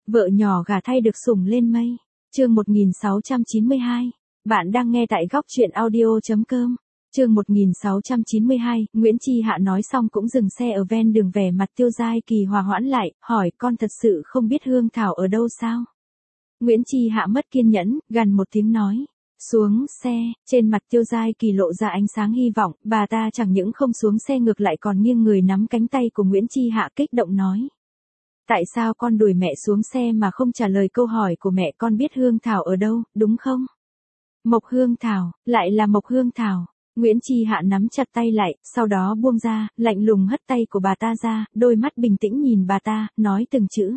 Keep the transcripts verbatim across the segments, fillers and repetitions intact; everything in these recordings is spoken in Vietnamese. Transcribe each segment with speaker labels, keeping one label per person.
Speaker 1: Vợ nhỏ gả thay được sủng lên mây. Chương một nghìn sáu trăm chín mươi hai. Bạn đang nghe tại góc truyện audio chấm com. Chương một nghìn sáu trăm chín mươi hai, Nguyễn Chi Hạ nói xong cũng dừng xe ở ven đường, vẻ mặt Tiêu Giai Kỳ hòa hoãn lại, hỏi con thật sự không biết Hương Thảo ở đâu sao? Nguyễn Chi Hạ mất kiên nhẫn, gằn một tiếng nói. Xuống xe, trên mặt Tiêu Giai Kỳ lộ ra ánh sáng hy vọng, bà ta chẳng những không xuống xe ngược lại còn nghiêng người nắm cánh tay của Nguyễn Chi Hạ kích động nói. Tại sao con đuổi mẹ xuống xe mà không trả lời câu hỏi của mẹ? Con biết Hương Thảo ở đâu, đúng không? Mộc Hương Thảo, lại là Mộc Hương Thảo. Nguyễn Chi Hạ nắm chặt tay lại, sau đó buông ra, lạnh lùng hất tay của bà ta ra, đôi mắt bình tĩnh nhìn bà ta, nói từng chữ.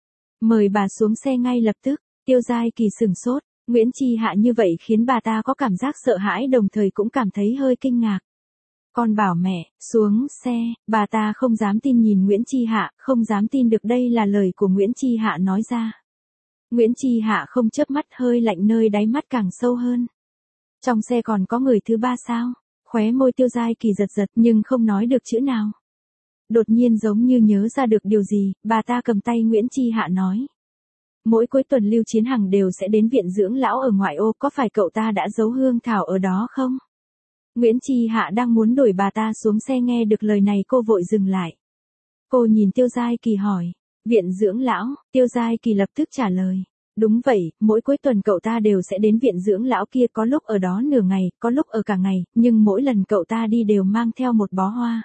Speaker 1: Mời bà xuống xe ngay lập tức. Tiêu Giai Kỳ sửng sốt, Nguyễn Chi Hạ như vậy khiến bà ta có cảm giác sợ hãi, đồng thời cũng cảm thấy hơi kinh ngạc. Con bảo mẹ, xuống xe, bà ta không dám tin nhìn Nguyễn Chi Hạ, không dám tin được đây là lời của Nguyễn Chi Hạ nói ra. Nguyễn Chi Hạ không chớp mắt, hơi lạnh nơi đáy mắt càng sâu hơn. Trong xe còn có người thứ ba sao? Khóe môi Tiêu Giai Kỳ giật giật nhưng không nói được chữ nào. Đột nhiên giống như nhớ ra được điều gì, bà ta cầm tay Nguyễn Chi Hạ nói. Mỗi cuối tuần Lưu Chiến Hằng đều sẽ đến viện dưỡng lão ở ngoại ô, có phải cậu ta đã giấu Hương Thảo ở đó không? Nguyễn Chi Hạ đang muốn đuổi bà ta xuống xe, nghe được lời này cô vội dừng lại. Cô nhìn Tiêu Giai Kỳ hỏi, viện dưỡng lão? Tiêu Giai Kỳ lập tức trả lời. Đúng vậy, mỗi cuối tuần cậu ta đều sẽ đến viện dưỡng lão kia, có lúc ở đó nửa ngày, có lúc ở cả ngày, nhưng mỗi lần cậu ta đi đều mang theo một bó hoa.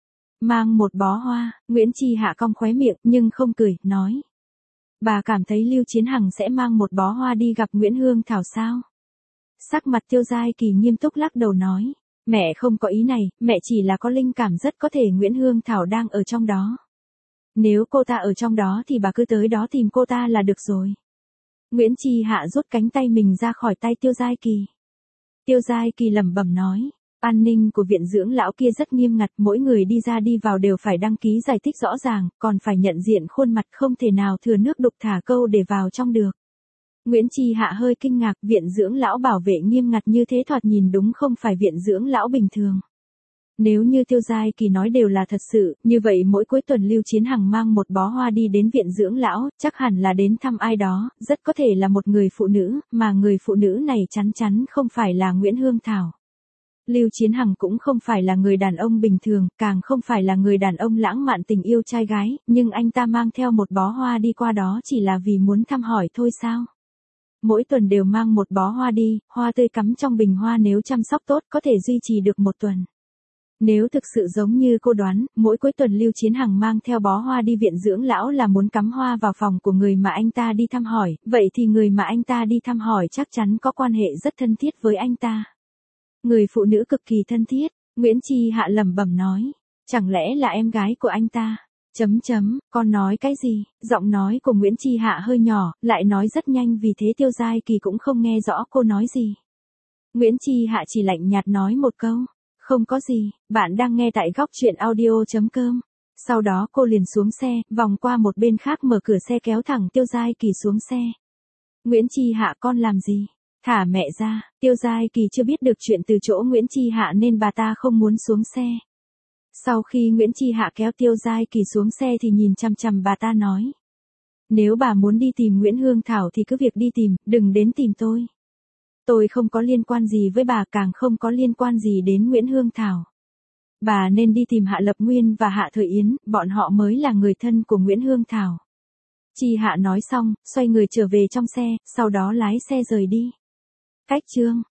Speaker 1: Mang một bó hoa, Nguyễn Chi Hạ cong khóe miệng nhưng không cười, nói. Bà cảm thấy Lưu Chiến Hằng sẽ mang một bó hoa đi gặp Nguyễn Hương Thảo sao? Sắc mặt Tiêu Giai Kỳ nghiêm túc lắc đầu nói. Mẹ không có ý này, mẹ chỉ là có linh cảm rất có thể Nguyễn Hương Thảo đang ở trong đó. Nếu cô ta ở trong đó thì bà cứ tới đó tìm cô ta là được rồi. Nguyễn Chi Hạ rút cánh tay mình ra khỏi tay Tiêu Giai Kỳ. Tiêu Giai Kỳ lẩm bẩm nói. An ninh của viện dưỡng lão kia rất nghiêm ngặt, mỗi người đi ra đi vào đều phải đăng ký giải thích rõ ràng, còn phải nhận diện khuôn mặt, không thể nào thừa nước đục thả câu để vào trong được. Nguyễn Chi Hạ hơi kinh ngạc, viện dưỡng lão bảo vệ nghiêm ngặt như thế thoạt nhìn đúng không phải viện dưỡng lão bình thường. Nếu như Tiêu Giai Kỳ nói đều là thật sự, như vậy mỗi cuối tuần Lưu Chiến Hằng mang một bó hoa đi đến viện dưỡng lão, chắc hẳn là đến thăm ai đó, rất có thể là một người phụ nữ, mà người phụ nữ này chắn chắn không phải là Nguyễn Hương Thảo. Lưu Chiến Hằng cũng không phải là người đàn ông bình thường, càng không phải là người đàn ông lãng mạn tình yêu trai gái, nhưng anh ta mang theo một bó hoa đi qua đó chỉ là vì muốn thăm hỏi thôi sao? Mỗi tuần đều mang một bó hoa đi, hoa tươi cắm trong bình hoa, nếu chăm sóc tốt có thể duy trì được một tuần. Nếu thực sự giống như cô đoán, mỗi cuối tuần Lưu Chiến Hằng mang theo bó hoa đi viện dưỡng lão là muốn cắm hoa vào phòng của người mà anh ta đi thăm hỏi, vậy thì người mà anh ta đi thăm hỏi chắc chắn có quan hệ rất thân thiết với anh ta. Người phụ nữ cực kỳ thân thiết, Nguyễn Chi Hạ lẩm bẩm nói, chẳng lẽ là em gái của anh ta? Chấm chấm, con nói cái gì? Giọng nói của Nguyễn Chi Hạ hơi nhỏ, lại nói rất nhanh, vì thế Tiêu Giai Kỳ cũng không nghe rõ cô nói gì. Nguyễn Chi Hạ chỉ lạnh nhạt nói một câu, không có gì, bạn đang nghe tại góc truyện audio chấm com. Sau đó cô liền xuống xe, vòng qua một bên khác, mở cửa xe kéo thẳng Tiêu Giai Kỳ xuống xe. Nguyễn Chi Hạ, con làm gì? Thả mẹ ra. Tiêu Giai Kỳ chưa biết được chuyện từ chỗ Nguyễn Chi Hạ nên bà ta không muốn xuống xe. Sau khi Nguyễn Chi Hạ kéo Tiêu Giai Kỳ xuống xe thì nhìn chằm chằm bà ta nói. Nếu bà muốn đi tìm Nguyễn Hương Thảo thì cứ việc đi tìm, đừng đến tìm tôi. Tôi không có liên quan gì với bà, càng không có liên quan gì đến Nguyễn Hương Thảo. Bà nên đi tìm Hạ Lập Nguyên và Hạ Thời Yến, bọn họ mới là người thân của Nguyễn Hương Thảo. Chi Hạ nói xong, xoay người trở về trong xe, sau đó lái xe rời đi. Cách chương